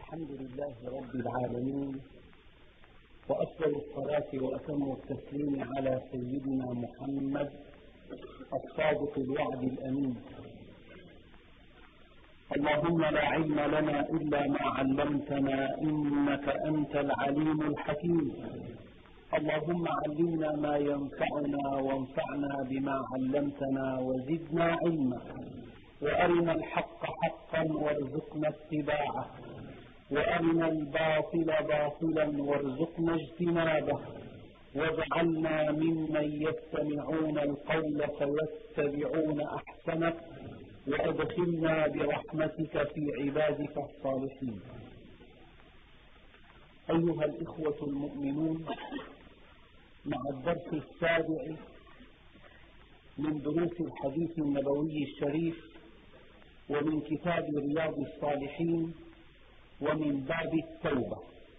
الحمد لله رب العالمين، وأفضل الصلاة وأتم التسليم على سيدنا محمد الصادق الوعد الأمين. اللهم لا علم لنا إلا ما علمتنا إنك أنت العليم الحكيم. اللهم علمنا ما ينفعنا وانفعنا بما علمتنا وزدنا علما، وأرنا الحق حقا وارزقنا اتباعه، وأرنا الباطل باطلا وارزقنا اجتنابه، واجعلنا ممن يستمعون القول فيتبعون أحسنه، وأدخلنا برحمتك في عبادك الصالحين. أيها الإخوة المؤمنون، مع الدرس السابع من دروس الحديث النبوي الشريف ومن كتاب رياض الصالحين ومن باب التوبة.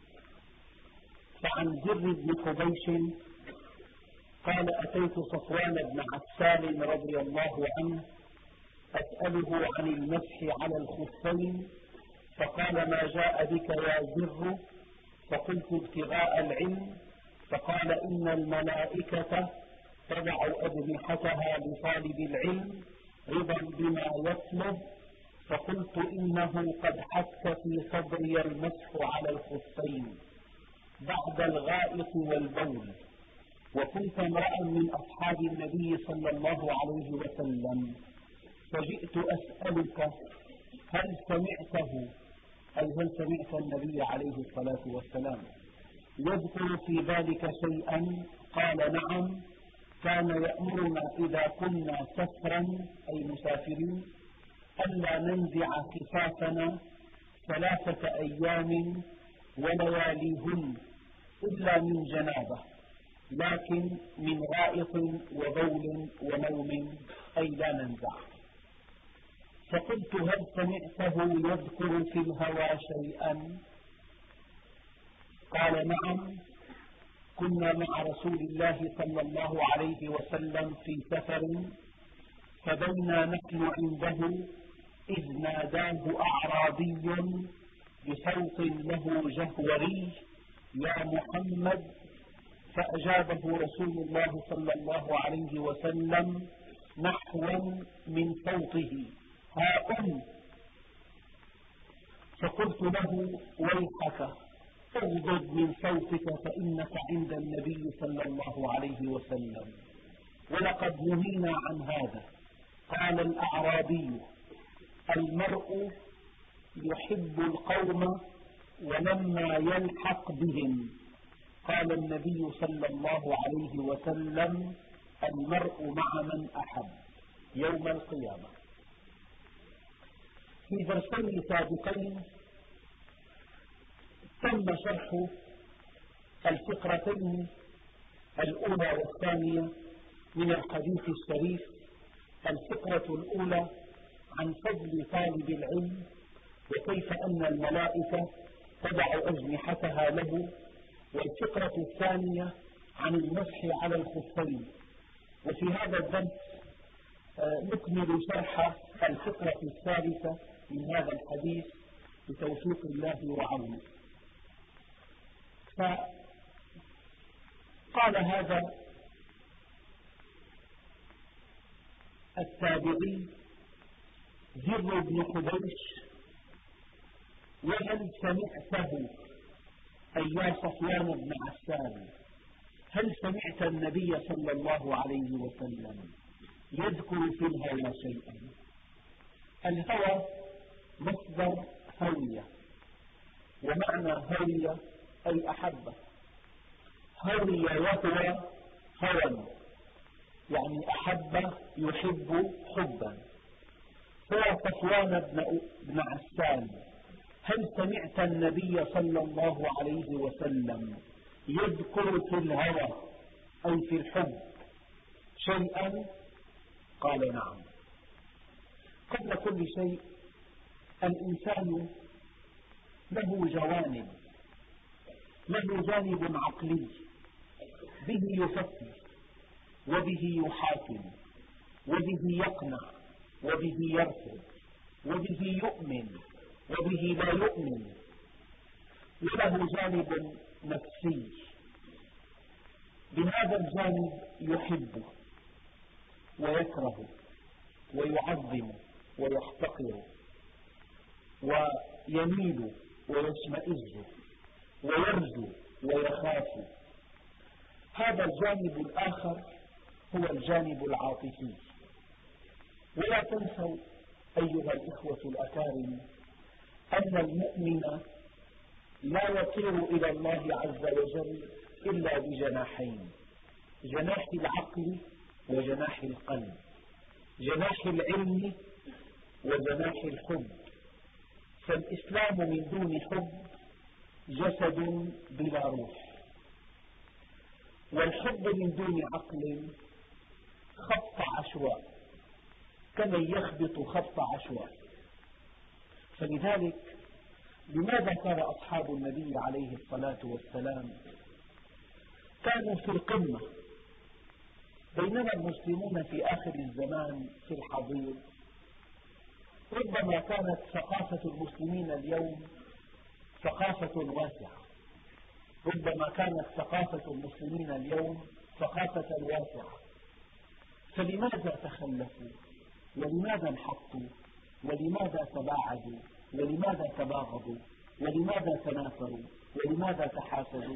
فعن زر بن حبيش قال: أتيت صفوان بن عسال رضي الله عنه أسأله عن المسح على الخفين، فقال: ما جاء بك يا زر؟ فقلت: ابتغاء العلم. فقال: إن الملائكة تضع أجنحتها لطالب العلم رضا بما يطلب. فقلت: إنه قد حك في صدري المسح على الخفين بعد الغائط والبول، وكنت امرأ من أصحاب النبي صلى الله عليه وسلم، فجئت أسألك هل سمعته، أي هل سمعت النبي عليه الصلاة والسلام يذكر في ذلك شيئا؟ قال: نعم، كان يأمرنا إذا كنا سفرا أي مسافرين ألا ننزع خفافنا 3 أيام ولياليهن إلا من جنابة، لكن من غائط وبول ونوم أي لا ننزع. فقلت: هل سمعته يذكر في الهوى شيئا؟ قال: نعم، كنا مع رسول الله صلى الله عليه وسلم في سفر، فبينا نحن عنده إذ ناداه أعرابي بصوت له جهوري: يا محمد. فأجابه رسول الله صلى الله عليه وسلم نحوا من صوته: هاؤم. فقلت له: ويحك، اغضض من صوتك فإنك عند النبي صلى الله عليه وسلم، ولقد نهينا عن هذا. قال الأعرابي: المرء يحب القوم ولما يلحق بهم. قال النبي صلى الله عليه وسلم: المرء مع من أحب يوم القيامة. في درسين سابقين تم شرح الفقرتين الأولى والثانية من الحديث الشريف. الفقرة الأولى عن فضل طالب العلم وكيف أن الملائكة تضع أجنحتها له، والفقرة الثانية عن المسح على الخفين. وفي هذا الدرس نكمل شرح الفقرة الثالثة من هذا الحديث بتوفيق الله وعونه. فقال هذا التابعي زر بن حبيش: وهل سمعته، أي يا صفوان بن عسال، هل سمعت النبي صلى الله عليه وسلم يذكر في الهوى شيئا؟ الهوى مصدر هوية، ومعنى هوية أي أحبه. هوي وهو هوى، يعني أحب يحب حبا. فيا صفوان بن عسال، هل سمعت النبي صلى الله عليه وسلم يذكر في الهوى أي في الحب شيئا؟ قال: نعم. قبل كل شيء الإنسان له جوانب، له جانب عقلي به يفكر وبه يحاكم وبه يقنع وبه يرفض وبه يؤمن وبه لا يؤمن، وله جانب نفسي. بهذا الجانب يحب ويكره ويعظم ويحتقر ويميل ويشمئز ويرجو ويخاف. هذا الجانب الآخر هو الجانب العاطفي. ولا تنسوا أيها الإخوة الأكارم أن المؤمن لا يطير إلى الله عز وجل إلا بجناحين: جناح العقل وجناح القلب، جناح العلم وجناح الحب. فالإسلام من دون حب جسد بلا روح، والحب من دون عقل خبط عشواء، كمن يخبط خبط عشواء. فلذلك لماذا كان أصحاب النبي عليه الصلاة والسلام كانوا في القمة، بينما المسلمون في آخر الزمان في الحضيض؟ ربما كانت ثقافة المسلمين اليوم ثقافة واسعة، ربما كانت ثقافة المسلمين اليوم ثقافة واسعة، فلماذا تخلفوا؟ ولماذا انحطوا؟ ولماذا تباعدوا؟ ولماذا تباغضوا؟ ولماذا تنافروا؟ ولماذا تحاسدوا؟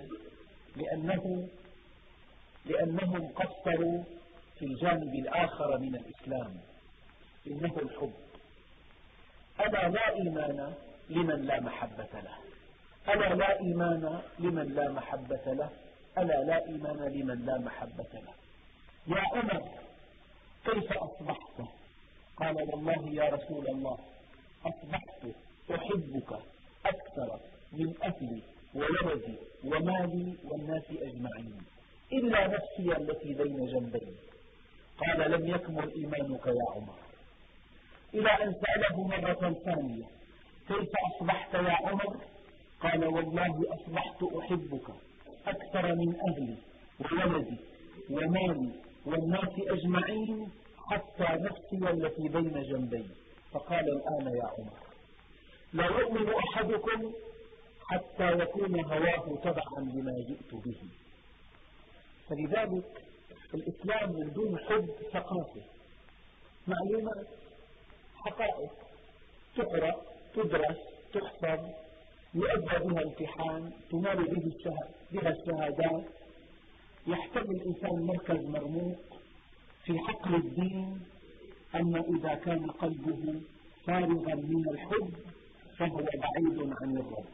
لأنهم قصروا في الجانب الآخر من الإسلام، إنه الحب. ألا لا إيمان لمن لا محبة له، ألا لا إيمان لمن لا محبة له، ألا لا إيمان لمن لا محبة له. يا عمر كيف أصبحت؟ قال والله يا رسول الله أصبحت أحبك أكثر من أهلي وولدي ومالي والناس أجمعين إلا نفسي التي بين جنبي. قال لم يكمل إيمانك يا عمر، إلى أن سأله مرة ثانية كيف أصبحت يا عمر؟ قال والله أصبحت أحبك أكثر من أهلي وولدي ومالي والناس أجمعين حتى نفسي التي بين جنبي. فقال الآن يا عمر لا يؤمن أحدكم حتى يكون هواه تبعا لما جئت به. فلذلك الإسلام من دون حب ثقافة، معلومات، حقائق، تقرأ، تدرس، تحفظ، يؤدى بها امتحان، تنال بها الشهادات، يحتل الإنسان مركز مرموق في حقل الدين. أما إذا كان قلبه فارغا من الحب فهو بعيد عن الرب.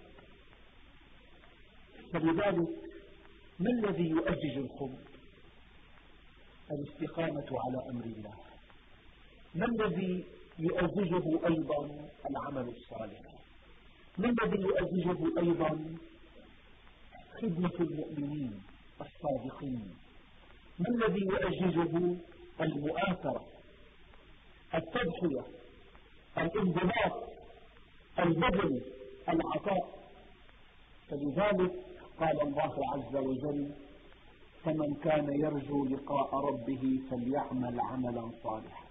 فلذلك ما الذي يؤجج الحب؟ الاستقامة على أمر الله. ما الذي يؤججه أيضا؟ العمل الصالح. ما الذي يؤججه أيضا؟ خدمة المؤمنين الصادقين. ما الذي يؤججه؟ المؤاثرة، التضحية، الانضباط، البذل، العطاء. فلذلك قال الله عز وجل فمن كان يرجو لقاء ربه فليعمل عملا صالحا.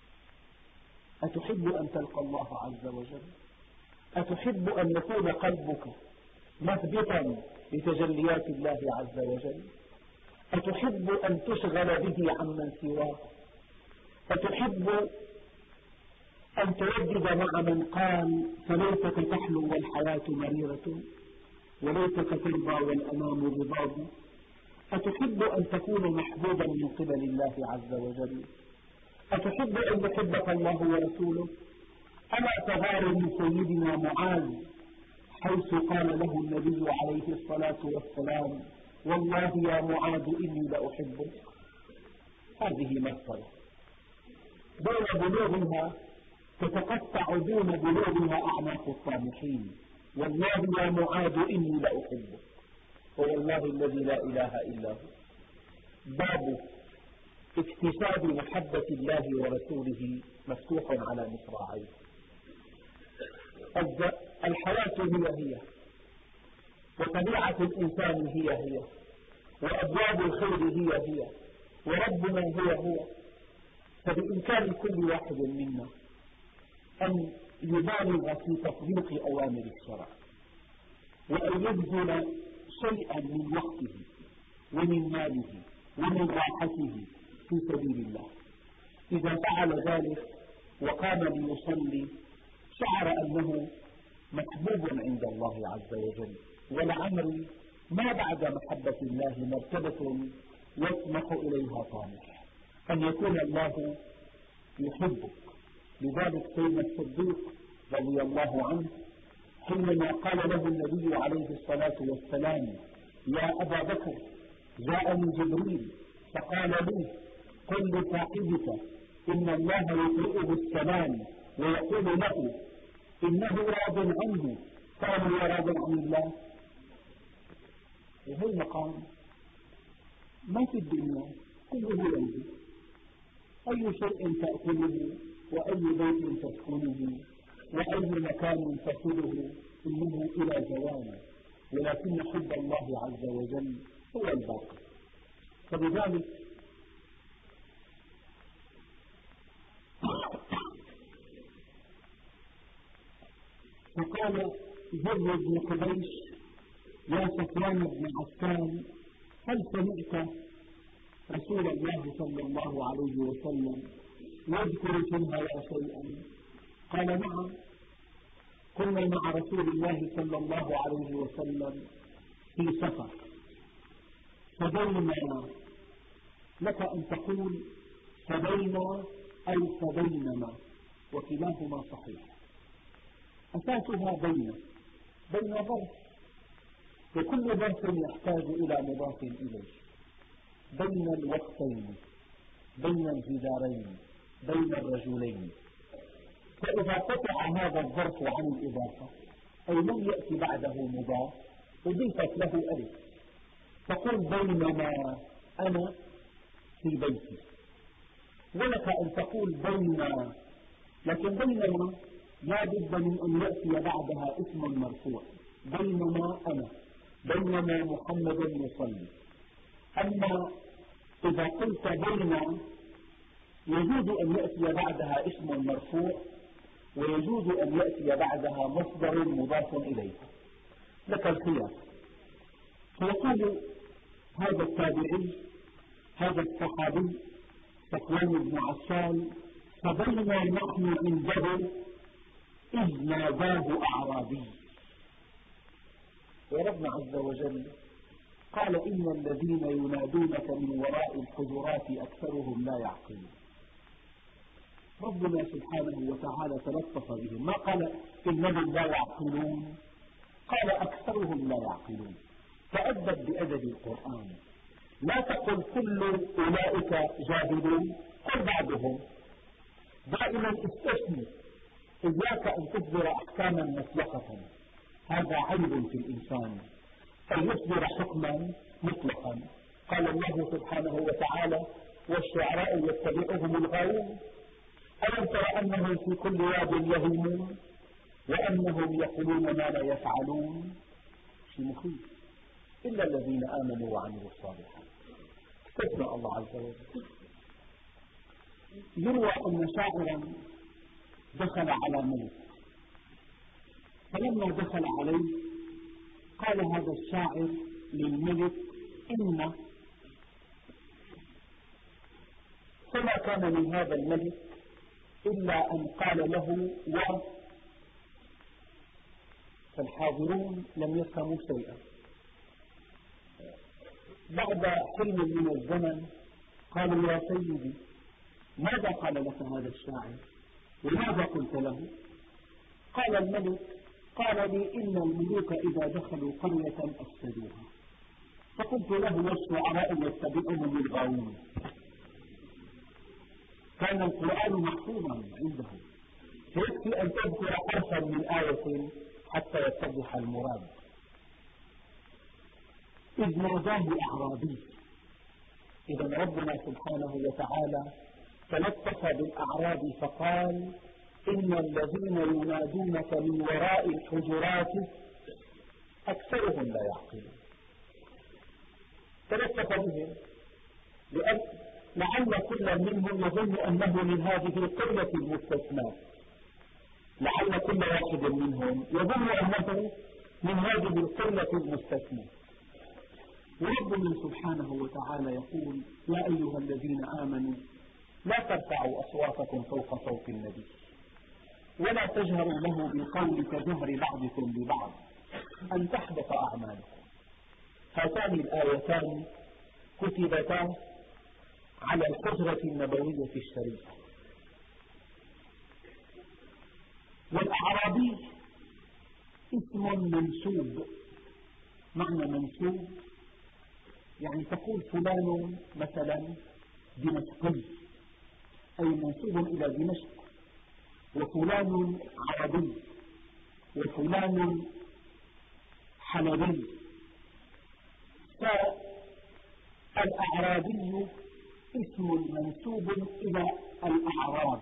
أتحب أن تلقى الله عز وجل؟ أتحب أن يكون قلبك مثبتا لتجليات الله عز وجل؟ أتحب أن تشغل به عمن سواه؟ أتحب أن تردد مع من قال فليتك تحلو والحياة مريرة وليتك ترضى والأمام رضاب؟ أتحب أن تكون محبوبا من قبل الله عز وجل؟ أتحب أن يحبك الله ورسوله؟ ألا تغار من سيدنا معاذ حيث قال له النبي عليه الصلاة والسلام والله يا معاذ إني لأحبك؟ هذه مسألة دون بلوغها تتقطع دون بلوغها أعناق الطامحين. والله يا معاذ إني لأحبك، والله الذي لا إله إلا هو. باب اكتساب محبة الله ورسوله مفتوح على مصراعيه. الحياة هي وطبيعة الإنسان هي وأبواب الخير هي وربنا هو. فبإمكان كل واحد منا أن يبالغ في تطبيق أوامر الشرع، وأن يبذل شيئا من وقته ومن ماله ومن راحته في سبيل الله. إذا فعل ذلك وقام ليصلي شعر أنه محبوب عند الله عز وجل. ولعمري ما بعد محبة الله مرتبة يطمح إليها طامح، أن يكون الله يحبك. لذلك سيدنا الصديق رضي الله عنه حينما قال له النبي عليه الصلاة والسلام: يا أبا بكر، جاءني جبريل فقال لي: قل لصاحبك إن الله يقرئه السلام ويقول له إنه راض عنه كان راض عن الله. وهي المقام ما في الدنيا كله ينزل، أي شيء تأكله وأي بيت تسكنه وأي مكان تصله إنه إلى زوال، ولكن حب الله عز وجل هو الباقي. فلذلك فقال زر بن قبيش: يا صفوان بن عفان، هل سمعت رسول الله صلى الله عليه وسلم يذكر في الهوى شيئا؟ قال: نعم، كنا مع رسول الله صلى الله عليه وسلم في سفر، فبينما، لك أن تقول فبينا أو فبينما، وكلاهما صحيح. أساسها بين ظرف، وكل ظرف يحتاج إلى مضاف إليه، بين الوقتين، بين الجدارين، بين الرجلين. فإذا قطع هذا الظرف عن الإضافة أي لم يأتي بعده مضاف أضيفت له ألف، تقول بينما أنا في بيتي. ولك أن تقول بينما، لكن بينما لا بد من أن يأتي بعدها اسم مرفوع، بينما أنا، بينما محمد يصلي. أما إذا قلت بين يجوز أن يأتي بعدها اسم مرفوع، ويجوز أن يأتي بعدها مصدر مضاف إليه، لك الخيار. فيقول هذا التابعي، هذا الصحابي صفوان بن عفان: فبينا نحن عنده إذ ناداه أعرابي. وربنا عز وجل قال: إن الذين ينادونك من وراء الحجرات أكثرهم لا يعقلون. ربنا سبحانه وتعالى تلطف بهم، ما قال إنهم لا يعقلون، قال أكثرهم لا يعقلون. تأدب بأدب القرآن، لا تقل كل أولئك جاهلون، قل بعضهم. دائما استثني، إياك أن تصدر أحكاما مطلقة، هذا عيب في الإنسان، أن يصدر حكما مطلقا. قال الله سبحانه وتعالى: والشعراء يتبعهم الغاوون. ألم تر أنهم في كل واد يهيمون وأنهم يقولون ما لا يفعلون؟ شيء مخيف. إلا الذين آمنوا وعملوا الصالحات. استثنى الله عز وجل. يروى أن شاعرا دخل على ملك، فلما دخل عليه قال هذا الشاعر للملك: إن، فما كان من هذا الملك إلا أن قال له و، فالحاضرون لم يفهموا شيئا. بعد حين من الزمن قالوا: يا سيدي، ماذا قال لك هذا الشاعر؟ وماذا قلت له؟ قال الملك: قال لي: إن الملوك إذا دخلوا قرية أفسدوها. فقلت له: والشعراء يتبعهم الغاوون. كان القرآن محفوظا عنده، فيكفي أن تذكر حرفا من آية حتى يتضح المراد. إذ ناداه أعرابي. إذا ربنا سبحانه وتعالى تلطف بالأعراب فقال: إن الذين ينادونك من وراء الحجرات أكثرهم لا يعقلون. تلطف بهم لأن لعل كل منهم يظن أنه من هذه القرية المستثناة، لعل كل واحد منهم يظن أنه من هذه القلة المستثنى. وربنا سبحانه وتعالى يقول: يا أيها الذين آمنوا لا ترفعوا أصواتكم فوق صوت النبي ولا تجهروا له بالقول كجهر بعضكم ببعض أن تحبط أعمالكم. هاتان الآيتان كتبتا على الحجرة النبوية الشريفة. والأعرابي اسم منسوب. معنى منسوب يعني تقول فلان مثلا دمشقي، أي منسوب إلى دمشق، وفلان عربي، وفلان حلبي. فالأعرابي اسم منسوب إلى الأعراب،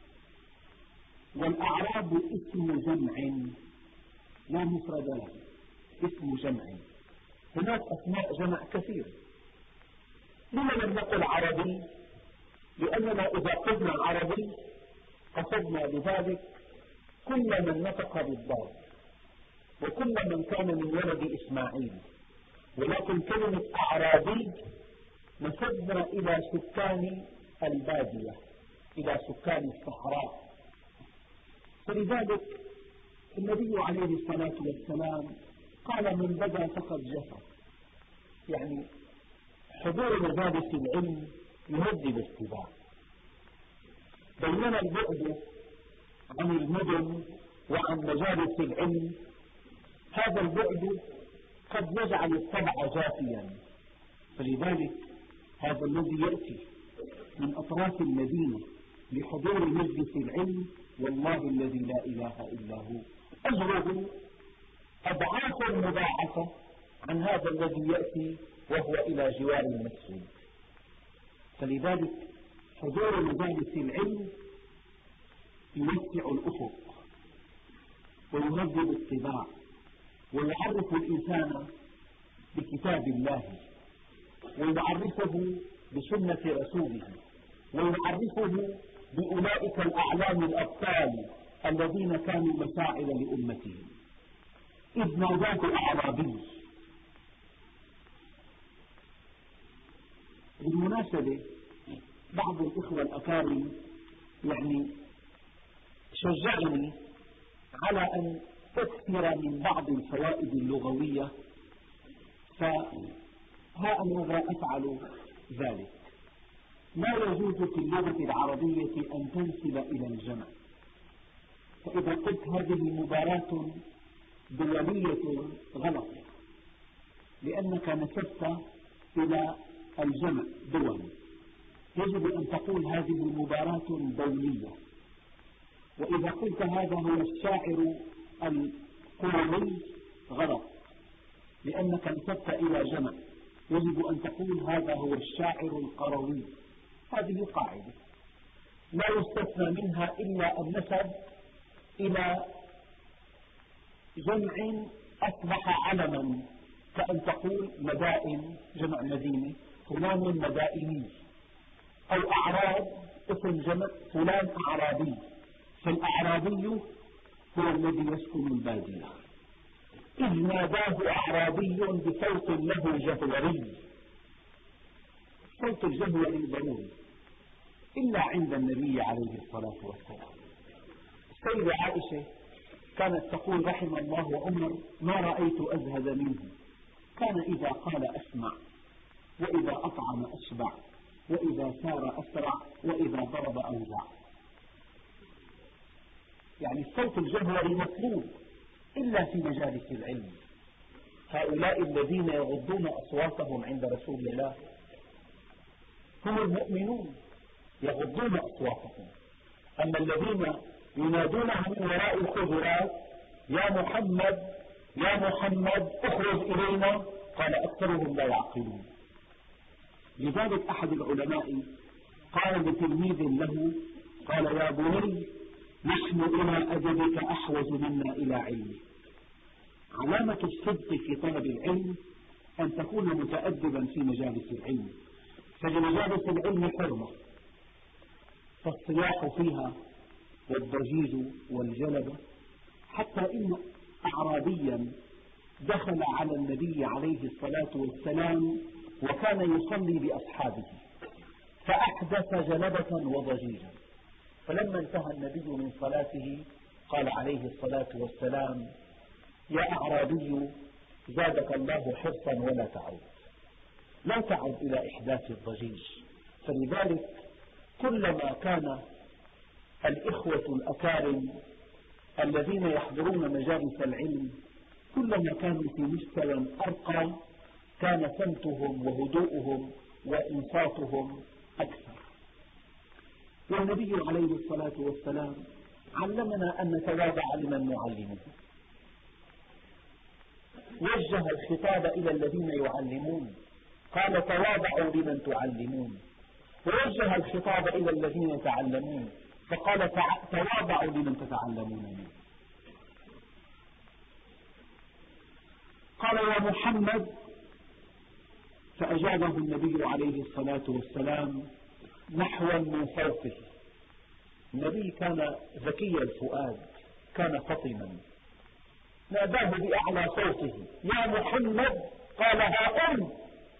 والأعراب اسم جمع لا مفرد له، اسم جمع. هناك أسماء جمع كثير. لما لم نقل عربي؟ لأننا إذا قلنا عربي قصدنا بذلك كل من نطق بالضاد وكل من كان من ولد إسماعيل، ولكن كلمة أعرابي نسبنا إلى سكان البادية، إلى سكان الصحراء. فلذلك النبي عليه الصلاة والسلام قال: من بدا فقد جفا. يعني حضور مجالس العلم يهدي الاتباع. بينما البعد عن المدن وعن مجالس العلم، هذا البعد قد يجعل الطبع جافيا. فلذلك هذا الذي يأتي من أطراف المدينة لحضور مجلس العلم والله الذي لا إله إلا هو أجره أضعاف مضاعفة عن هذا الذي يأتي وهو إلى جوار المسجد. فلذلك حضور مجالس العلم يوسع الأفق ويهذب الطباع ويعرف الإنسان بكتاب الله ويعرفه بسنة رسوله ويعرفه بأولئك الأعلام الأبطال الذين كانوا مساعد لأمتهم. إذ ناداه أعرابي. بالمناسبة بعض الإخوة الأكارم يعني شجعني على أن أكثر من بعض الفوائد اللغوية، فها أنا أفعل ذلك. لا يجوز في اللغة العربية أن تنسب إلى الجمع. فإذا قلت هذه مباراة دولية غلط، لأنك نسبت إلى الجمع دول. يجب أن تقول هذه مباراة دولية. وإذا قلت هذا هو الشاعر القروي غلط، لأنك نسبت إلى جمع. يجب أن تقول هذا هو الشاعر القروي. هذه قاعدة لا يستثنى منها إلا النسب إلى جمع أصبح علما، كأن تقول مدائن جمع مدينة، فلان مدائني، أو أعراب اسم جمع فلان أعرابي. فالأعرابي هو الذي يسكن البادية. إذ ناداه أعرابي بصوت له جهوري. صوت الجهوري ضروري إلا عند النبي عليه الصلاة والسلام. السيدة عائشة كانت تقول رحم الله عمر ما رأيت أزهد منه، كان إذا قال أسمع، وإذا أطعم أشبع، وإذا سار أسرع، وإذا ضرب أوجع. يعني الصوت الجهوري مطلوب إلا في مجالس العلم. هؤلاء الذين يغضون أصواتهم عند رسول الله هم المؤمنون يغضون أصواتهم. أما الذين ينادونه من وراء الحجرات يا محمد يا محمد اخرج إلينا، قال أكثرهم لا يعقلون. لذلك أحد العلماء قال لتلميذ له قال يا بني نحن إلى أدبك أحوج منا إلى علمك. علامة الصدق في طلب العلم أن تكون متأدبا في مجالس العلم. فلمجالس العلم حرمة، فالصياح فيها والضجيج والجلبة، حتى إن أعرابيا دخل على النبي عليه الصلاة والسلام وكان يصلي بأصحابه فأحدث جلبة وضجيجا، فلما انتهى النبي من صلاته قال عليه الصلاة والسلام: يا أعرابي زادك الله حرصا ولا تعود، لا تعد إلى إحداث الضجيج. فلذلك كلما كان الإخوة الأكارم الذين يحضرون مجالس العلم كلما كانوا في مستوى أرقى كان سمتهم وهدوءهم وإنصاتهم أكثر. والنبي عليه الصلاة والسلام علمنا أن نتواضع لمن نعلمه، وجه الخطاب إلى الذين يعلمون قال: تواضعوا لمن تعلمون، ووجه الخطاب إلى الذين يتعلمون فقال: تواضعوا لمن تتعلمون منه. قال: يا محمد، فأجابه النبي عليه الصلاة والسلام نحوا من صوته. النبي كان ذكي الفؤاد، كان فطنا، ناداه بأعلى صوته: يا محمد. قال: ها أم.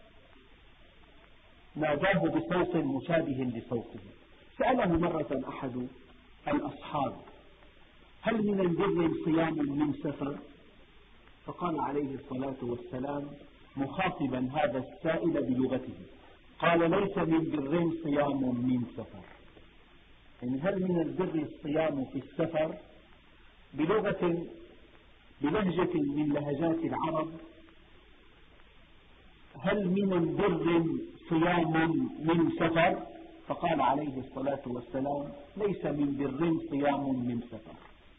ناداه بصوت مشابه لصوته. سأله مرة أحد الأصحاب: هل من البر صيام من سفر؟ فقال عليه الصلاة والسلام مخاطبا هذا السائل بلغته، قال: ليس من بر صيام من سفر. يعني هل من البر الصيام في السفر بلهجة من لهجات العرب؟ هل من البر صيام من سفر؟ فقال عليه الصلاة والسلام: ليس من بر صيام من سفر.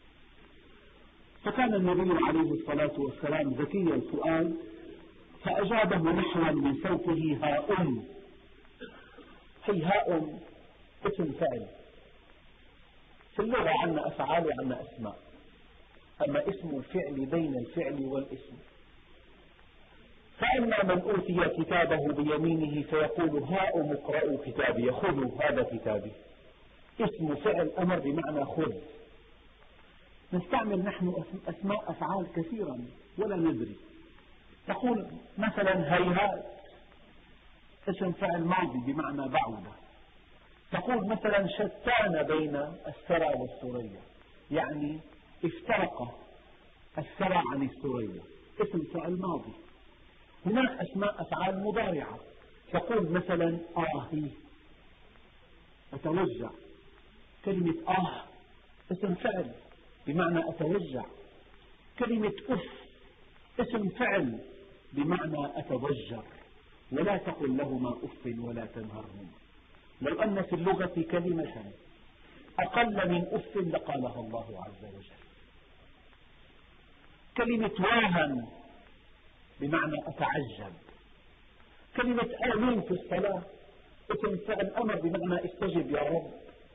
فكان النبي عليه الصلاة والسلام ذكي الفؤاد فأجابه نحوا من صوته: ها أم. هي ها أم اسم فعل. في اللغة عندنا أفعال وعندنا أسماء، أما اسم الفعل بين الفعل والاسم. فأما من أوتي كتابه بيمينه فيقول: ها أم اقرأوا كتابي، خذوا هذا كتابي. اسم فعل أمر بمعنى خذ. نستعمل نحن أسماء أفعال كثيرا ولا ندري. تقول مثلا هيهات، اسم فعل ماضي بمعنى بعودة. تقول مثلا شتان بين الثرى والثريا، يعني افترق الثرى عن الثريا، اسم فعل ماضي. هناك أسماء أفعال مضارعة. تقول مثلا آهي، أتوجع. كلمة اسم فعل بمعنى أتوجع. كلمة أف اسم فعل بمعنى أتضجر. ولا تقل لهما أف ولا تنهرهما. لو أن في اللغة كلمة أقل من أف لقالها الله عز وجل. كلمة واهن بمعنى أتعجب. كلمة آمين في الصلاة اسم فعل أمر بمعنى استجب يا رب.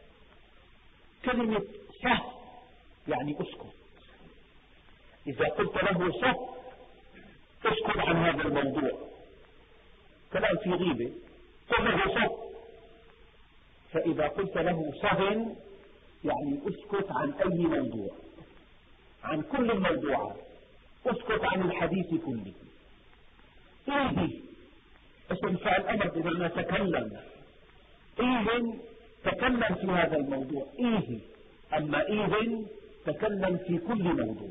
كلمة صه يعني اسكت. إذا قلت له صه اسكت عن هذا الموضوع، كلام في غيبة، قل له صه. فإذا قلت له صهن يعني اسكت عن أي موضوع، عن كل الموضوعات، اسكت عن الحديث كله. إيه اسم فعل أمر بمعنى تكلم. إيه تكلم في هذا الموضوع. إيه أما إيه تكلم في كل موضوع.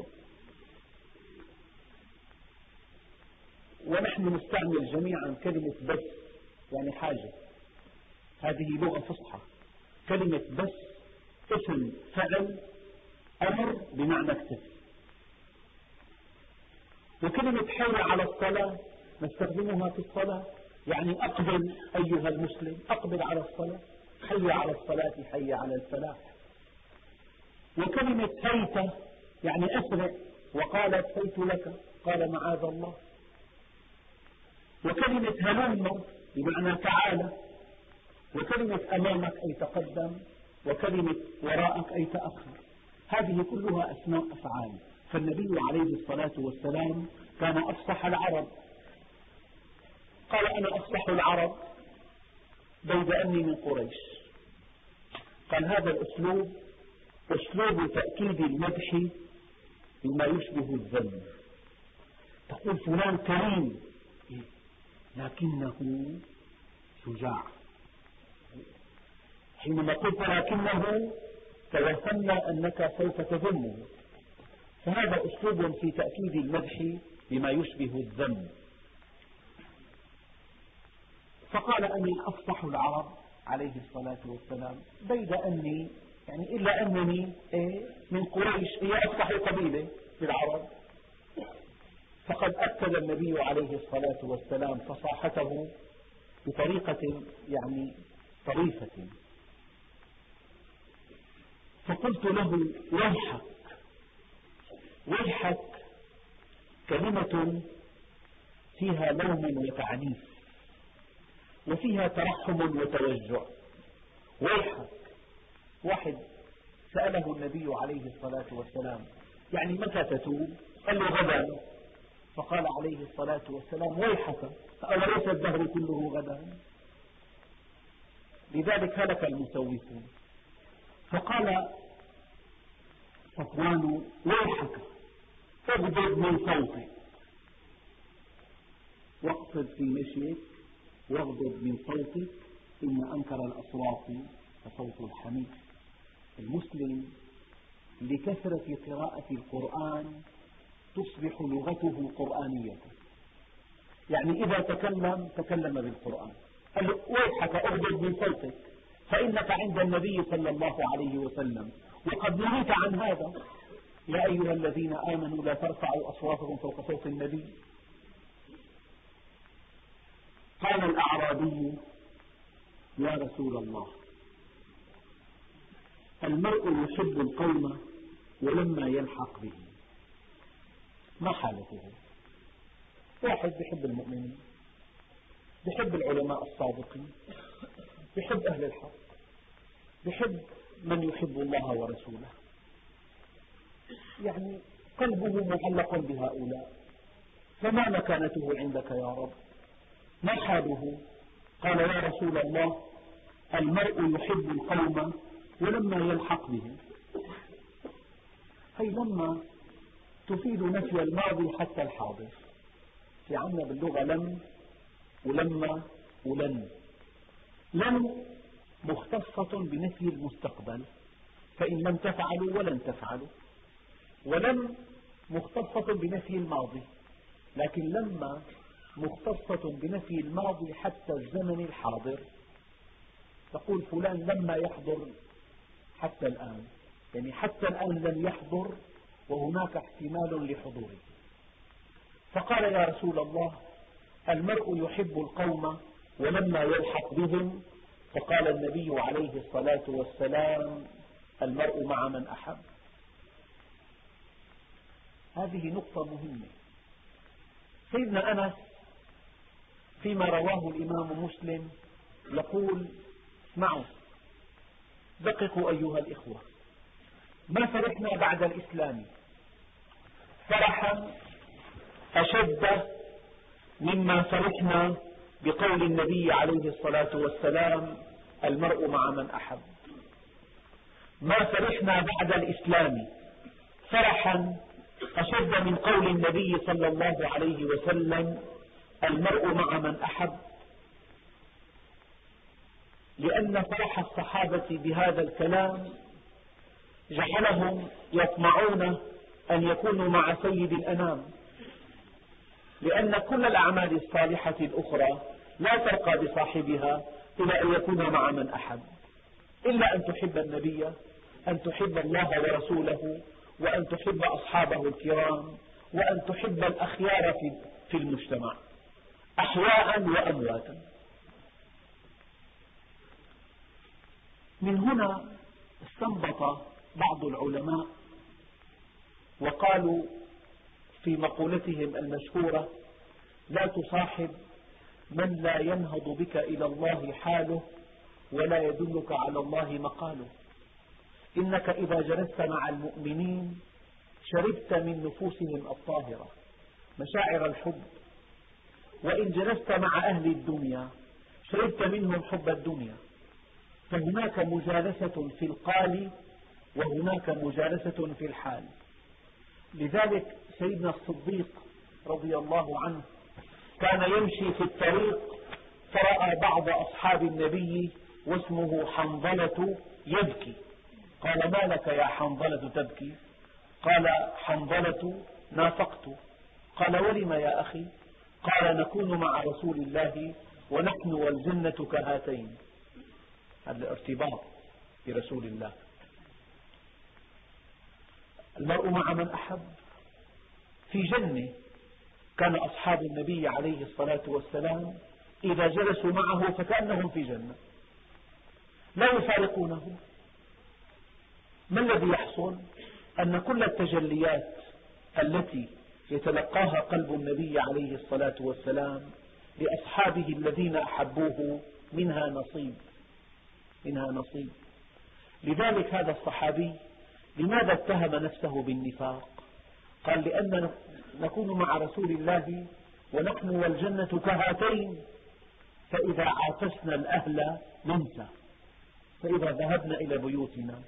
ونحن نستعمل جميعا كلمة بس يعني حاجة، هذه لغة فصحى. كلمة بس اسم فعل أمر بمعنى اكتفي. وكلمة حي على الصلاة نستخدمها في الصلاة، يعني أقبل أيها المسلم، أقبل على الصلاة. حي على الصلاة حي على الفلاح. وكلمة هيت يعني أسرع، وقالت هيت لك قال معاذ الله. وكلمة هلم بمعنى تعالى. وكلمة أمامك أي تقدم، وكلمة وراءك أي تأخر. هذه كلها أسماء أفعال. فالنبي عليه الصلاة والسلام كان أفصح العرب. قال: أنا أفصح العرب بيد أني من قريش. قال: هذا الأسلوب أسلوب تأكيد المدح بما يشبه الذم. تقول فلان كريم لكنه شجاع. حينما قلت لكنه توهمنا أنك سوف تذمه. فهذا أسلوب في تأكيد المدح بما يشبه الذم. فقال أني أفصح العرب عليه الصلاة والسلام، بيد أني إلا أنني من قريش، هي أفصح قبيلة في العرب. فقد أكد النبي عليه الصلاة والسلام فصاحته بطريقة طريفة. فقلت له ويحك. ويحك كلمة فيها لوم وتعنيف وفيها ترحم وتوجع. ويحك، واحد سأله النبي عليه الصلاة والسلام متى تتوب؟ قال له غدا. فقال عليه الصلاة والسلام ويحك، أوليس الدهر كله غدا؟ لذلك هلك المسوفون. فقال صفوان ويحك اغضب من صوتك، واقصد في مشيك واغضب من صوتك، إن أنكر الأصوات فصوت الحمير. المسلم لكثرة قراءة القرآن تصبح لغته قرآنية، إذا تكلم بالقرآن. قال له ويحك اغضب من صوتك، فإنك عند النبي صلى الله عليه وسلم وقد نهيت عن هذا. يا أيها الذين آمنوا لا ترفعوا أصواتكم فوق صوت النبي. قال الأعرابي يا رسول الله، المرء يحب القوم ولما يلحق به، ما حالته؟ واحد بيحب المؤمنين، بيحب العلماء الصادقين، بيحب أهل الحق، بيحب من يحب الله ورسوله، قلبه معلق بهؤلاء، فما مكانته عندك يا رب؟ ما حاله؟ قال يا رسول الله، المرء يحب القوم ولما يلحق بهم. هي لما تفيد نفي الماضي حتى الحاضر. في عنا باللغة لم ولما ولن. لم مختصة بنفي المستقبل، فإن لم تفعلوا ولن تفعلوا. ولم مختصة بنفي الماضي، لكن لما مختصة بنفي الماضي حتى الزمن الحاضر. تقول فلان لما يحضر حتى الآن، حتى الآن لم يحضر وهناك احتمال لحضوره. فقال يا رسول الله، المرء يحب القوم ولما يلحق بهم. فقال النبي عليه الصلاة والسلام، المرء مع من أحب. هذه نقطة مهمة. سيدنا أنس فيما رواه الإمام مسلم يقول: اسمعوا، دققوا أيها الإخوة، ما فرحنا بعد الإسلام فرحا أشد مما فرحنا بقول النبي عليه الصلاة والسلام: المرء مع من أحب. ما فرحنا بعد الإسلام فرحا أشد من قول النبي صلى الله عليه وسلم: المرء مع من أحب، لأن فرح الصحابة بهذا الكلام جعلهم يطمعون أن يكونوا مع سيد الأنام، لأن كل الأعمال الصالحة الأخرى لا ترقى بصاحبها إلى أن يكون مع من أحب، إلا أن تحب النبي، أن تحب الله ورسوله، وأن تحب أصحابه الكرام، وأن تحب الأخيار في المجتمع أحياء وأمواتا. من هنا استنبط بعض العلماء وقالوا في مقولتهم المشهورة: لا تصاحب من لا ينهض بك إلى الله حاله ولا يدلك على الله مقاله. إنك إذا جلست مع المؤمنين شربت من نفوسهم الطاهرة مشاعر الحب، وإن جلست مع أهل الدنيا شربت منهم حب الدنيا. فهناك مجالسة في القال وهناك مجالسة في الحال. لذلك سيدنا الصديق رضي الله عنه كان يمشي في الطريق فرأى بعض أصحاب النبي واسمه حنظلة يبكي. قال: ما لك يا حنظلة تبكي؟ قال: حنظلة نافقت. قال: ولم يا أخي؟ قال: نكون مع رسول الله ونحن والجنة كهاتين. هذا الارتباط برسول الله. المرء مع من أحب في جنة. كان أصحاب النبي عليه الصلاة والسلام إذا جلسوا معه فكأنهم في جنة لا يفارقونه. ما الذي يحصل؟ أن كل التجليات التي يتلقاها قلب النبي عليه الصلاة والسلام لأصحابه الذين أحبوه منها نصيب. لذلك هذا الصحابي لماذا اتهم نفسه بالنفاق؟ قال: لأننا نكون مع رسول الله ونحن والجنة كهاتين، فإذا عافسنا الأهل ننسى، فإذا ذهبنا إلى بيوتنا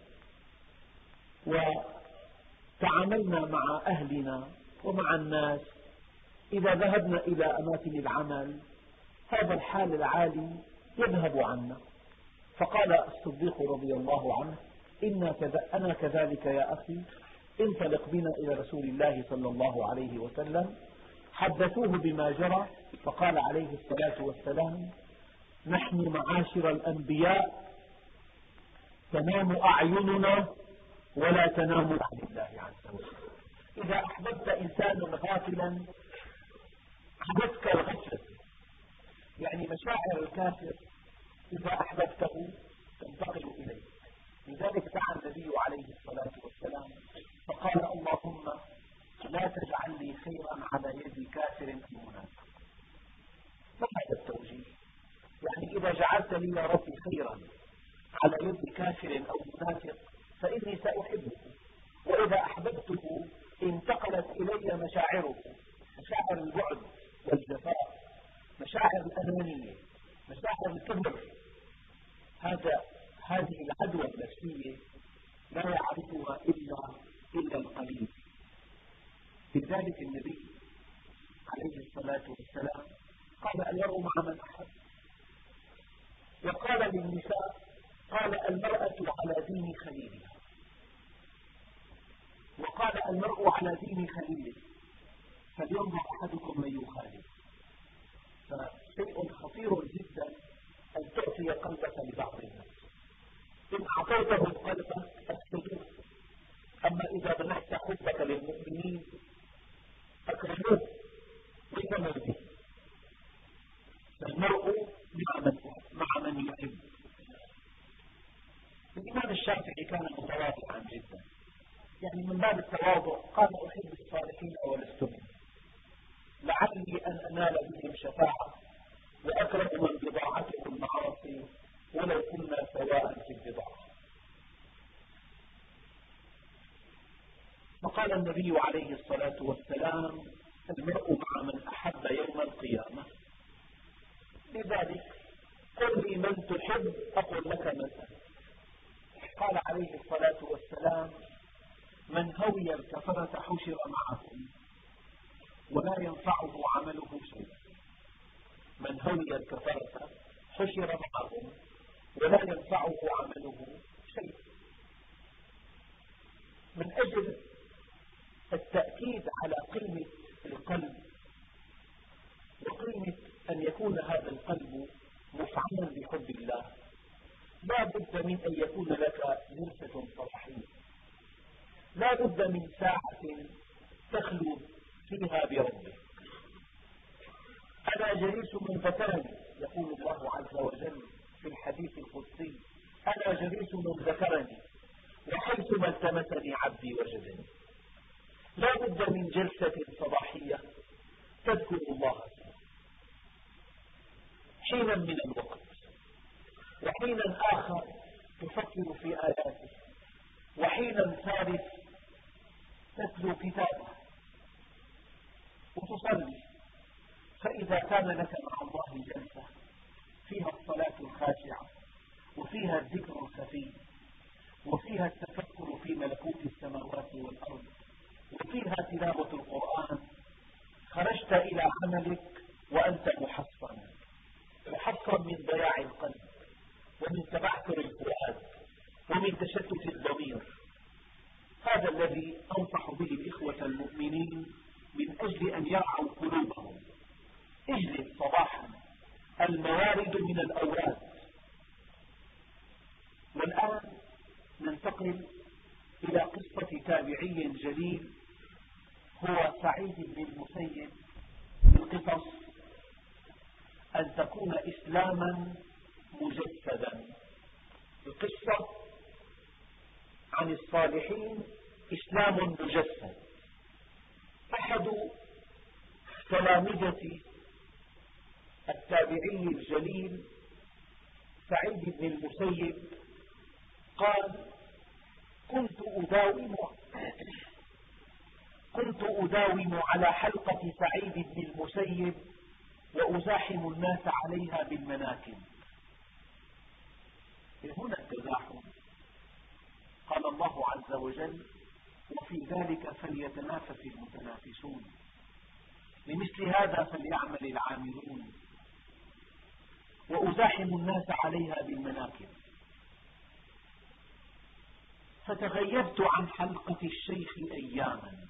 وتعاملنا مع أهلنا ومع الناس، إذا ذهبنا إلى أماكن العمل، هذا الحال العالي يذهب عنا. فقال الصديق رضي الله عنه: أنا كذلك يا أخي، انطلق بنا إلى رسول الله صلى الله عليه وسلم. حدثوه بما جرى، فقال عليه الصلاة والسلام: نحن معاشر الأنبياء تنام أعيننا ولا تنام عن الله عز وجل. إذا أحببت إنسانا غافلا حدثك الغفلة، يعني مشاعر الكافر إذا أحببته تنتقل إليه. لذلك دعا النبي عليه الصلاة والسلام فقال: اللهم لا تجعل لي خيرا على يد كافر أو منافق. ما هذا التوجيه؟ يعني إذا جعلت لي يا ربي خيرا على يد كافر أو منافق فإني سأحبه، وإذا أحببته انتقلت إلي مشاعره، مشاعر البعد والجفاء، مشاعر الأنانية، مشاعر الكبر. هذه العدوى النفسية لا يعرفها إلا القليل. لذلك النبي عليه الصلاة والسلام قال: المرء مع من أحب. وقال للنساء: قال: المرأة على دين خليلها. وقال: المرء على دين خليله فلينظر أحدكم من يخالف. فشيء خطير جدا أن تعطي قلبك لبعض الناس. إن أعطيتهم قلبك أفسدوه، أما إذا منحت حبك للمؤمنين أكرموه وثمن به. المرء مع من يحب. الإمام الشافعي كان متواضعا جدا، يعني من باب التواضع قال: أحب الصالحين ولست منهم، لعلي أن أنال بهم شفاعة، وأكره من بضاعته المعاصي ولو كنا سواء في البضاعة. فقال النبي عليه الصلاة والسلام: المرء مع من أحب يوم القيامة. لذلك قل لي من تحب أقول لك من أنت. قال عليه الصلاة والسلام: من هوي الكفرة حشر معهم ولا ينفعه عمله شيء. من هوي الكفرة حشر معهم ولا ينفعه عمله شيء. من أجل التأكيد على قيمة القلب وقيمة أن يكون هذا القلب مفعما بحب الله، لا بد من أن يكون لك جلسة صباحية، لا بد من ساعة تخلو فيها بربك. أنا جليس من ذكرني، يقول الله عز وجل في الحديث القدسي: أنا جليس من ذكرني وحيثما التمسني عبدي وجدني. لا بد من جلسة صباحية تذكر الله فيها حينا من الوقت، وحينا آخر تفكر في آياته، وحينا ثالث تتلو كتابه وتصلي. فإذا كان لك مع الله جلسة فيها الصلاة الخاشعة وفيها الذكر الخفي وفيها التفكر في ملكوت السماوات والأرض وفيها تلاوة القرآن، خرجت إلى عملك وأنت محصن من ضياع القلب ومن تبعثر الفؤاد ومن تشتت الضمير. هذا الذي أنصح به الإخوة المؤمنين من أجل أن يرعوا قلوبهم. اجلس صباحا، الموارد من الأوراد. والآن ننتقل إلى قصة تابعي جليل هو سعيد بن المسيب. القصص أن تكون إسلاما مجسدا. القصة عن الصالحين إسلام مجسد. أحد تلامذة التابعي الجليل سعيد بن المسيب قال: كنت أداوم على حلقة سعيد بن المسيب وأزاحم الناس عليها بالمناكب. هنا التزاحم. قال الله عز وجل: وفي ذلك فليتنافس المتنافسون، لمثل هذا فليعمل العاملون. وأزاحم الناس عليها بالمناكب. فتغيبت عن حلقة الشيخ أياما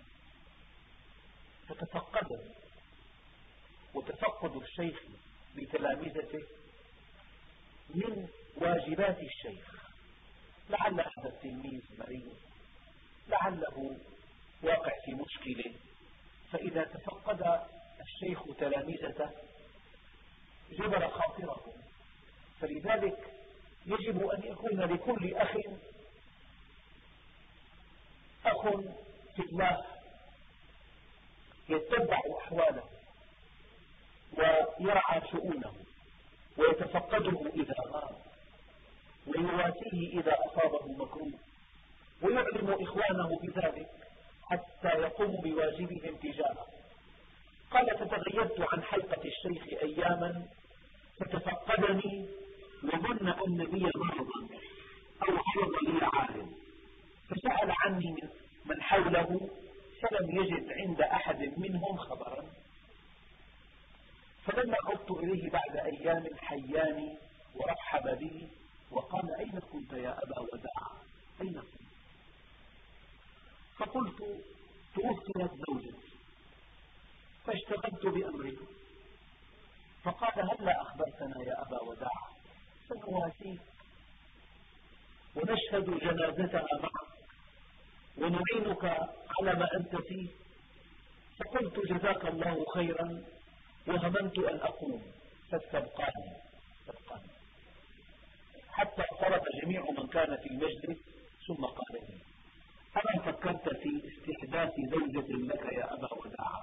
فتفقده، وتفقد الشيخ لتلامذته من واجبات الشيخ. لعل هذا التلميذ مريض، لعله واقع في مشكلة، فإذا تفقد الشيخ تلامذته جبر خاطره. فلذلك يجب أن يكون لكل أخ في الله يتبع أحواله ويرعى شؤونه ويتفقده إذا غاب ويواسيه إذا أصابه مكروه ويعلم إخوانه بذلك حتى يقوموا بواجبهم تجاهه. قال: فتغيبت عن حلقة الشيخ أياما فتفقدني وظن أن بي مرضا أو عرض لي عالم، فسأل عني من حوله فلم يجد عند أحد منهم خبرا. فلما عدت إليه بعد أيام حياني ورحب بي وقال: أين كنت يا أبا وداع؟ أين كنت؟ فقلت: توفيت زوجتي فاشتغلت بأمرها. فقال: هلا أخبرتنا يا أبا وداع سنواسيك ونشهد جنازتها معك ونعينك على ما أنت فيه. فقلت: جزاك الله خيرا، وهممت أن أقوم فاستبقاني حتى خرج جميع من كان في المجلس. ثم قال لي: أما فكرت في استحداث زوجة لك يا أبا وداع؟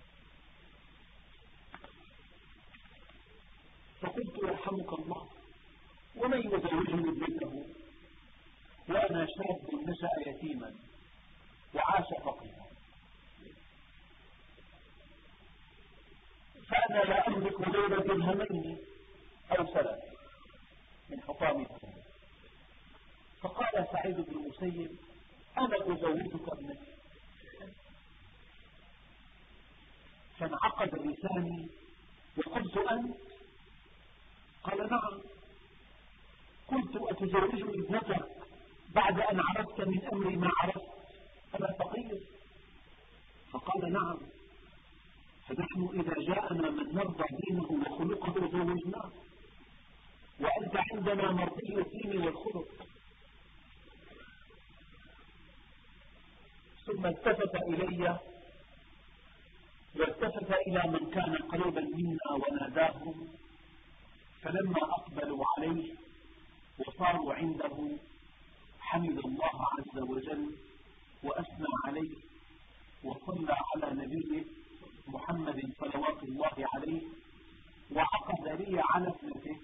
فقلت: يرحمك الله، ومن يزوجني ابنته وأنا شاب نشأ يتيما وعاش فقيرا، فأنا لا أملك غير درهمين أو ثلاث من حطام الدنيا. فقال سعيد بن المسيب: أنا أزوجك ابنتي. فانعقد لساني وقلت: أنت؟ قال: نعم. قلت: أتزوجني ابنتك بعد أن عرفت من أمري ما عرفت؟ أنا فقير. فقال: نعم. فنحن إذا جاءنا من نرضى دينه وخلقه زوجناه، وأنت عندنا مرضي الدين والخلق. ثم التفت إلي والتفت إلى من كان قريبا منا وناداهم، فلما أقبلوا عليه وصاروا عنده حمد الله عز وجل وأثنى عليه وصلى على نبيه محمد صلوات الله عليه، وعقد لي على ابنته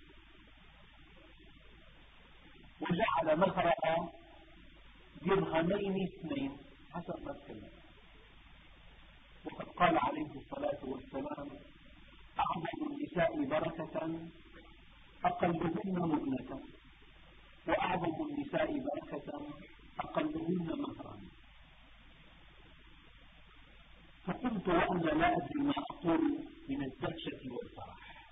وجعل مهرها درهمين 2 حسب ما تكلم. وقد قال عليه الصلاة والسلام: أعظم النساء بركة أقلهن مؤنة، وأعظم النساء بركة أقلهن مهرا. فقمت وأنا لا أدري ما أقول من الدهشة والفرح.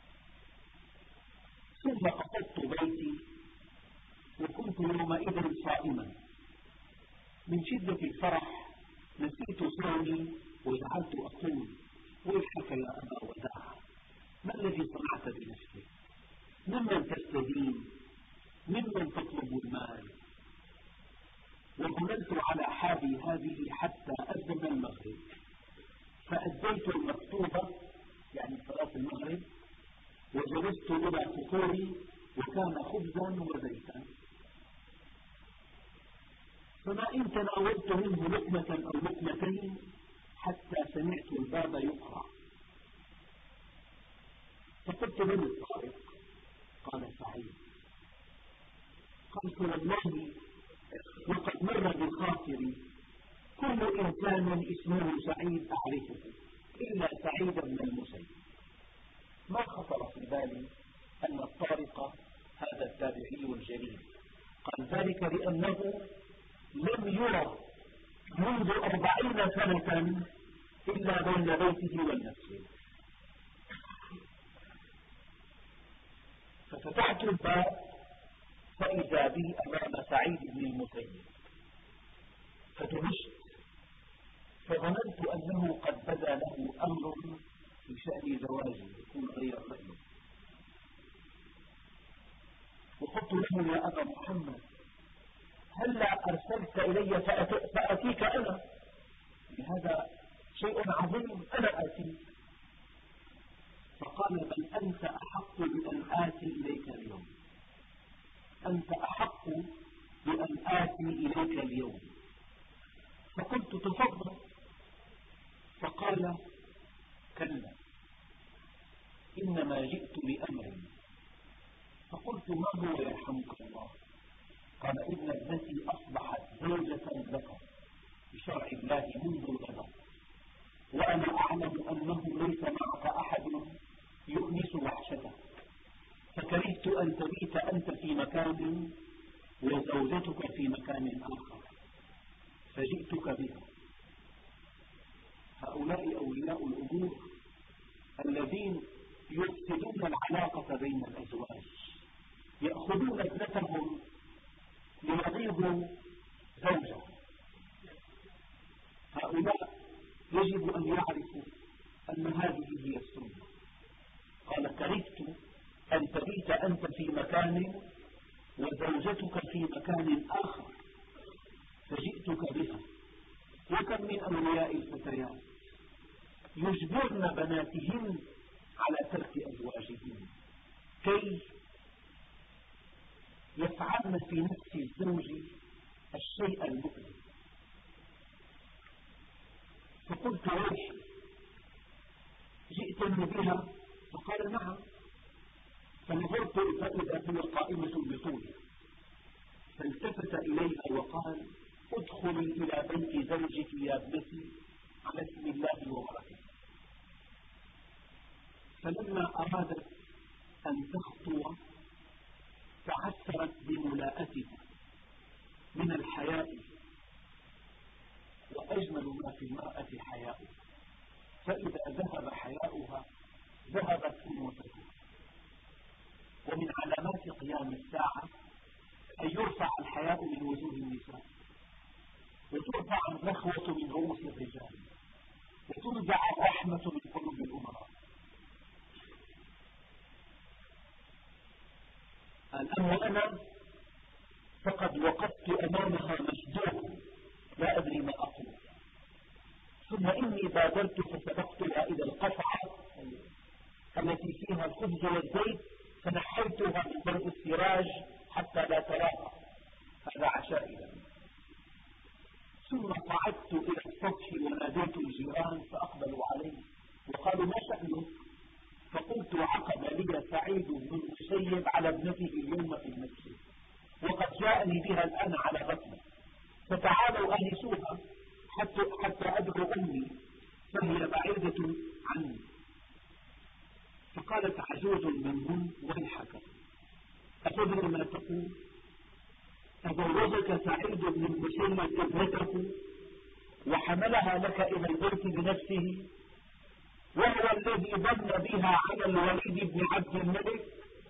ثم قصدت بيتي وكنت يومئذ صائما. من شدة الفرح نسيت صومي وجعلت أقول: ويحك يا أبا وداع، ما الذي صنعت بنفسك؟ ممن تستدين؟ ممن تطلب المال؟ وظللت على حالي هذه حتى أذن المغرب، فأديت المكتوبة يعني صلاة المغرب، وجلست إلى فطوري وكان خبزا وزيتا، فما إن تناولت منه لقمة أو لقمتين حتى سمعت الباب يقرع، فقلت: من الطارق؟ قال: سعيد. قلت: والله وقد مر بخاطري كل إنسان اسمه سعيد أعرفه إلا سعيد بن المسيب. ما خطر في بالي أن الطارق هذا التابعي الجليل. قال ذلك لأنه لم يرى منذ 40 سنة إلا بين بيته والمسجد. ففتحت الباب فإذا بي أمام سعيد بن المسيب، فدهشت، فظننت أنه قد بدا له أمر في شأن زواجه يكون غير رأيه. وقلت له: يا أبا محمد، هلا أرسلت إلي فأتيك أنا؟ هذا شيء عظيم، أنا آتيك. فقال: بل أنت أحق بأن آتي إليك اليوم، أنت أحق بأن آتي إليك اليوم. فقلت: تفضل. فقال: كلا، إنما جئت بأمر. فقلت: ما هو يرحمك الله؟ قال: إن ابنتي أصبحت زوجة لك بشرع الله منذ الغد، وأنا أعلم أنه ليس معك أحد يؤنس وحشتك، فكرهت أن تبيت أنت في مكان وزوجتك في مكان آخر، فجئتك بها. هؤلاء أولياء الأمور الذين يفسدون العلاقة بين الأزواج، يأخذون ابنتهم ليغيظوا زوجها. هؤلاء يجب أن يعرفوا أن هذه هي السنة. قال: كرهت أن تبيت أنت في مكان وزوجتك في مكان آخر، فجئتك بها. وكم من أولياء الفتيات يجبرن بناتهن على ترك أزواجهن كي يفعلن في نفس الزوج الشيء المؤذي. فقلت: ويحي، جئتني بها؟ فقال: نعم. فنظرت فإذا هي قائمة بطولها، فالتفت إليها وقال: ادخلي إلى بيت زوجك يا ابنتي على اسم الله وبركاته. فلما أرادت أن تخطو تعثرت بملاءتها من الحياء، وأجمل ما في المرأة حياؤها، فإذا ذهب حياؤها ذهبت أنوثتها. ومن علامات قيام الساعة أن يرفع الحياء من وجوه النساء، وترفع النخوة من رؤوس الرجال، وتنزع الرحمة من قلوب الأمراء. الآن أنا فقد وقفت أمامها مشدودا لا أدري ما أقول، ثم إني بادرت فسبقتها إلى القصعة التي فيها الخبز والزيت، فنحيتها من ضوء السراج حتى لا تراها، هذا عشائي. ثم صعدت إلى السطح وناديت الجيران فأقبلوا علي وقالوا: ما شأنك؟ فقلت: عقد لي سعيد بن المسيب على ابنته اليوم في المسجد، وقد جاءني بها الآن على غفلة، فتعالوا أنسوها حتى أدعو أمي، فهي بعيدة عني. فقالت عجوز منهم: ويحك، أتدري ما تقول؟ تزوجك سعيد بن المسيب ابنته وحملها لك إلى البيت بنفسه، وهو الذي ظن بها على الوليد بن عبد الملك؟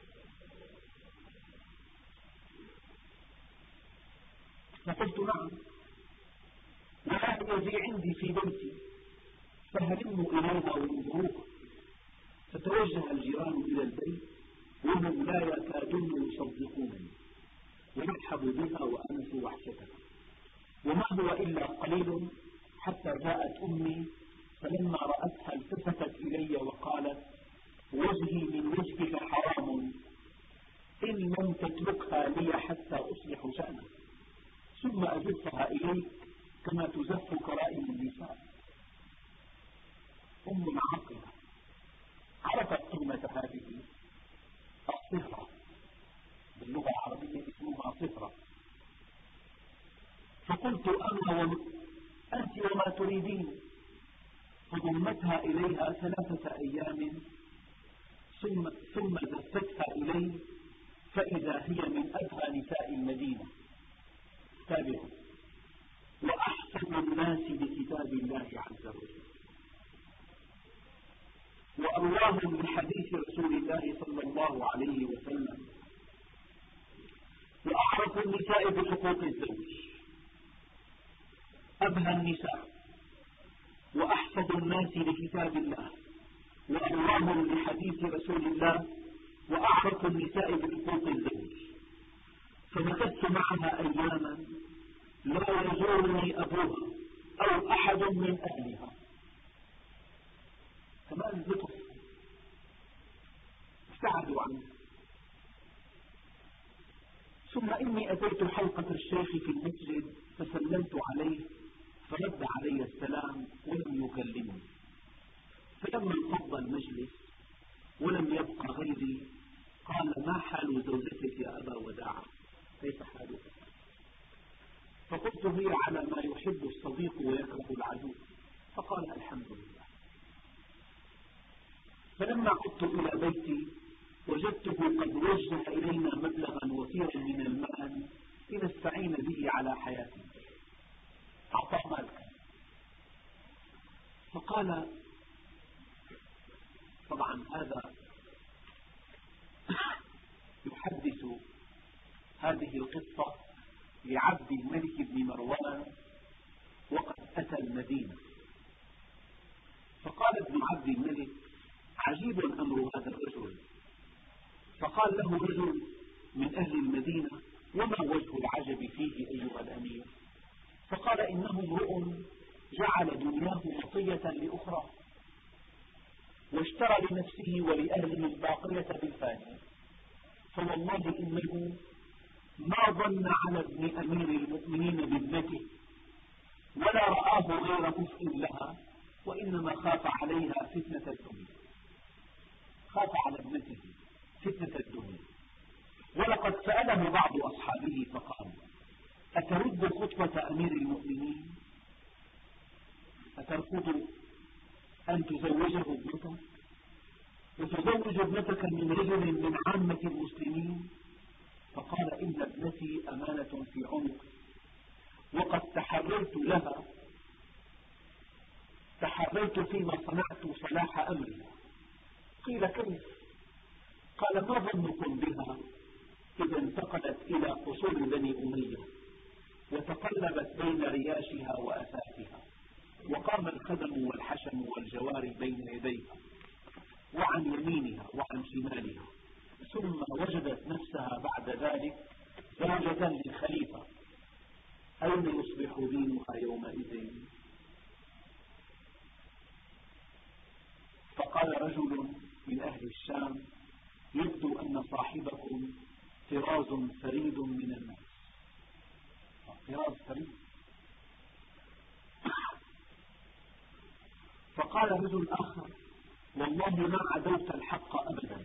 فقلت نعم، وهذه عندي في بيتي، فهلموا إليها وانظروها. فتوجه الجيران إلى البيت وهم لا يكادون يصدقونني، ونرحب بها وأنسوا وحشتها. وما هو إلا قليل حتى جاءت أمي، فلما رأتها التفتت إلي وقالت: وجهي من وجهك حرام إن لم تتركها لي حتى أصلح شأنك، ثم أزفها إليك كما تزف كرائم النساء. أم عاقلة عرفت قيمة هذه الصفرة، باللغة العربية اسمها صفرة. فقلت: أنت وما تريدين؟ فضمتها إليها 3 أيام، ثم زفتها إلي، فإذا هي من أبهى نساء المدينة. تابعوا: وأحسن الناس بكتاب الله عز وجل، وأرواهم بحديث رسول الله صلى الله عليه وسلم، وأعرف النساء بحقوق الزوج، أبهى النساء، وأحفظ الناس لكتاب الله، وأرواهم بحديث رسول الله، وأعرف النساء بحقوق الزوج. فمكثت معها أياما لا يزورني أبوها أو أحد من أهلها. كمان لطف، ابتعدوا عنه. ثم إني أتيت حلقة الشيخ في المسجد فسلمت عليه، فرد علي السلام ولم يكلمني. فلما انفض المجلس ولم يبق غيري قال: ما حال زوجتك يا أبا وداعة؟ كيف حالك؟ فقلت: هي على ما يحب الصديق ويكره العدو. فقال: الحمد لله. فلما عدت إلى بيتي وجدته قد وجه إلينا مبلغا وفيرا من المال لنستعين به على حياتنا، أعطى مالك. فقال: طبعا هذا يحدث هذه القصة لعبد الملك بن مروان وقد أتى المدينة. فقال ابن عبد الملك: عجيب أمر هذا الرجل. فقال له رجل من أهل المدينة: وما وجه العجب فيه أيها الأمير؟ فقال: إنه امرؤ جعل دنياه مطية لأخرى، واشترى لنفسه ولأهله الباقية بالفانية، فوالله إنه ما ظن على ابن أمير المؤمنين بابنته ولا رآه غير كفء لها، وإنما خاف عليها فتنة الدنيا، خاف على ابنته فتنة الدنيا. ولقد سأله بعض أصحابه فقال: أترد خطبة أمير المؤمنين؟ أترفض أن تزوجه ابنتك وتزوج ابنتك من رجل من عامة المسلمين؟ فقال: إن ابنتي أمانة في عنقي، وقد تحررت فيما صنعت صلاح أمرها. قيل: كيف؟ قال: ما ظنكم بها إذا انتقلت إلى قصور بني أمية وتقلبت بين رياشها وأساسها، وقام الخدم والحشم والجواري بين يديها وعن يمينها وعن شمالها، ثم وجدت نفسها بعد ذلك زوجة للخليفة، أين يصبح دينها يومئذ؟ فقال رجل من أهل الشام: يبدو أن صاحبكم طراز فريد من الناس. طراز فريد. فقال رجل آخر: والله ما عدوت الحق أبدا،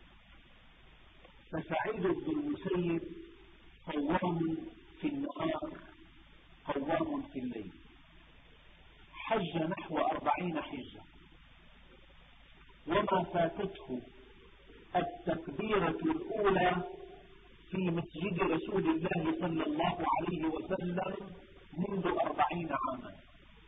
فسعيد بن المسيب قوام في النهار قوام في الليل، حج نحو 40 حجة، وما فاتته التكبيرة الأولى في مسجد رسول الله صلى الله عليه وسلم منذ 40 عاما.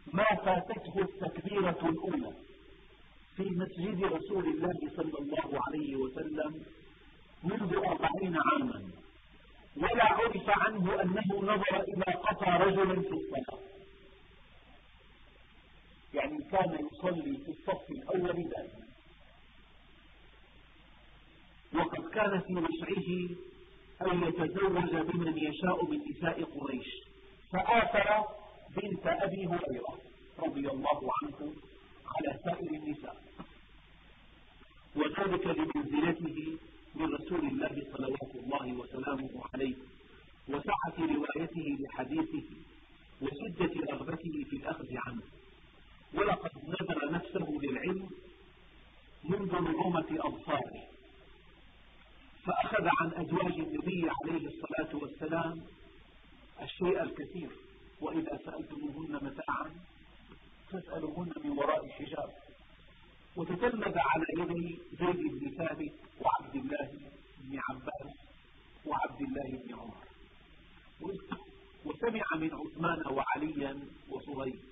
ما فاتته التكبيرة الأولى في مسجد رسول الله صلى الله عليه وسلم منذ 40 عاما، ولا عرف عنه أنه نظر إلى قفا رجل في الصلاة، يعني كان يصلي في الصف الأول دائما. وقد كان في وسعه أن يتزوج بمن يشاء من نساء قريش، فآثر بنت أبي هريرة رضي الله عنه على سائر النساء، وذلك لمنزلته من رسول الله صلوات الله وسلامه عليه، وسعة روايته لحديثه، وشدة رغبته في الأخذ عنه. ولقد نذر نفسه للعلم منذ نعومة أبصاره، فأخذ عن أزواج النبي عليه الصلاة والسلام الشيء الكثير، وإذا سألتموهن متاعا فاسألوهن من وراء حجاب. وتتلمذ على يدي زيد بن ثابت وعبد الله بن عباس وعبد الله بن عمر، وسمع من عثمان وعليا وصهيب،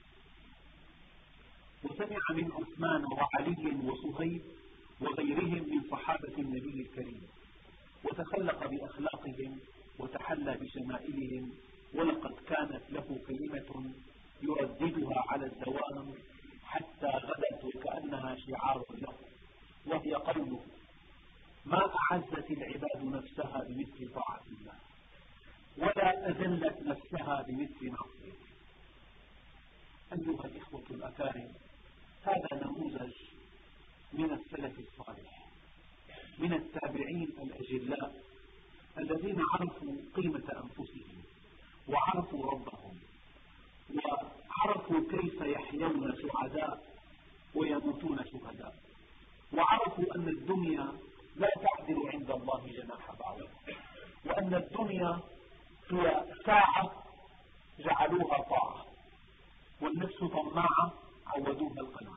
وغيرهم من صحابة النبي الكريم، وتخلق بأخلاقهم وتحلى بشمائلهم. ولقد كانت له كلمة يرددها على الدوام حتى غدت وكأنها شعار له، وهي قوله: ما أعزت العباد نفسها بمثل طاعة الله، ولا أذلت نفسها بمثل معصيته. أيها الإخوة الأكارم، هذا نموذج من السلف الصالح، من التابعين الأجلاء الذين عرفوا قيمة أنفسهم، وعرفوا ربهم، وعرفوا كيف يحيون سعداء ويموتون شهداء، وعرفوا أن الدنيا لا تعدل عند الله جناح بعوضة، وأن الدنيا هي ساعة جعلوها طاعة، والنفس طماعة عودوها القناعة.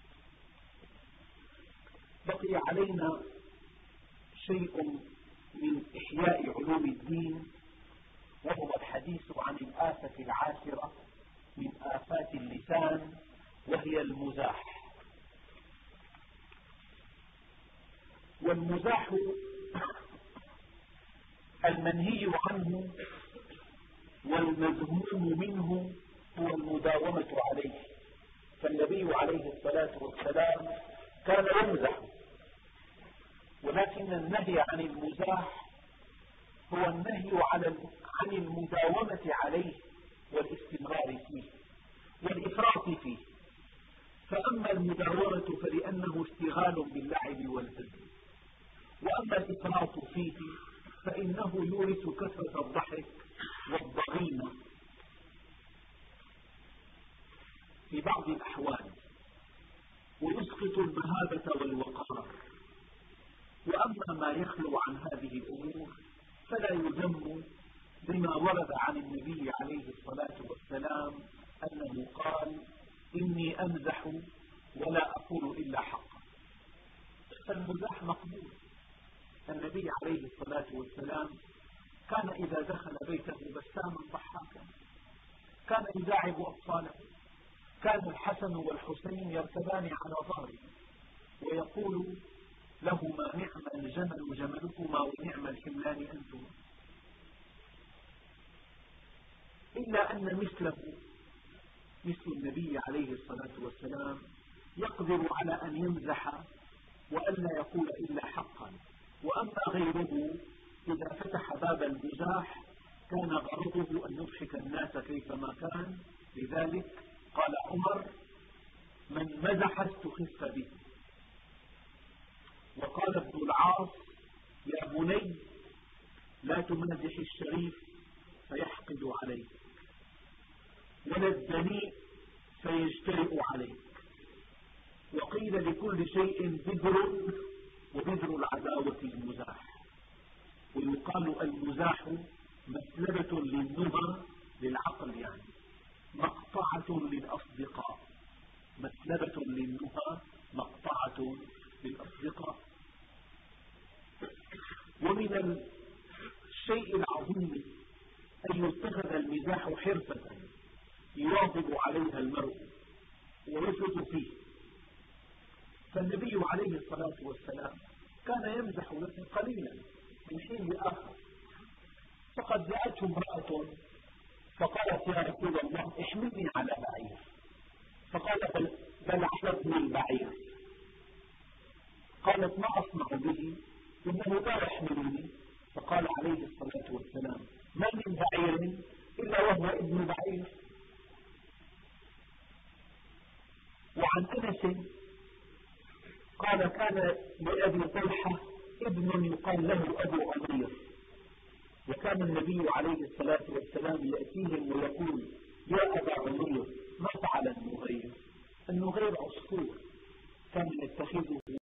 بقي علينا شيء من إحياء علوم الدين، وهو الحديث عن الآفة العاشرة من آفات اللسان، وهي المزاح. والمزاح المنهي عنه والمذموم منه هو المداومة عليه، فالنبي عليه الصلاة والسلام كان يمزح، ولكن النهي عن المزاح هو النهي عن المداومة عليه والاستمرار فيه والإفراط فيه. فأما المداومة فلأنه اشتغال باللعب والهزل، وأما الإفراط فيه فإنه يورث كثرة الضحك والضغينة في بعض الأحوال، ويسقط المهابة والوقار. وأما ما يخلو عن هذه الأمور فلا يذم، بما ورد عن النبي عليه الصلاة والسلام أنه قال: إني أمزح ولا أقول إلا حقا. فالمزاح مقبول. النبي عليه الصلاة والسلام كان إذا دخل بيته بساما ضحاكا، كان يداعب أطفاله، كان الحسن والحسين يركبان على ظهره ويقول لهما: نعم الجمل جملكما ونعم الحملان أنتما. إلا أن مثل النبي عليه الصلاة والسلام يقدر على أن يمزح وألا يقول إلا حقا. وأما غيره إذا فتح باب المزاح كان غرضه أن يضحك الناس كيفما كان. لذلك قال عمر: من مزح استخف به. وقال ابن العاص: يا بني لا تمازح الشريف فيحقد عليك، ولا الدنيء فيجترئ عليك. وقيل: لكل شيء بذر، وبذر العداوة المزاح. ويقال المزاح مسلبة للنهى للعقل، يعني مقطعة للأصدقاء، مسلبة للنهى مقطعة للأصدقاء. ومن الشيء العظيم أن يتخذ المزاح حرفة يواظب عليها المرء فالنبي عليه الصلاة والسلام كان يمزح له قليلا من حين لآخر، فقد جاءته امرأة فقالت يا رسول الله احملني على بعير، فقال بل على ابن البعير. قالت ما أصنع به إنه لا يحملني، فقال عليه الصلاة والسلام ما من بعير إلا وهو ابن بعير. وعن أنس قال كان لأبي طلحة ابن يقال له أبو عمير، وكان النبي عليه الصلاة والسلام يأتيهم ويقول يا أبا عمير ما فعل النغير؟ النغير عصفور كان يتخذه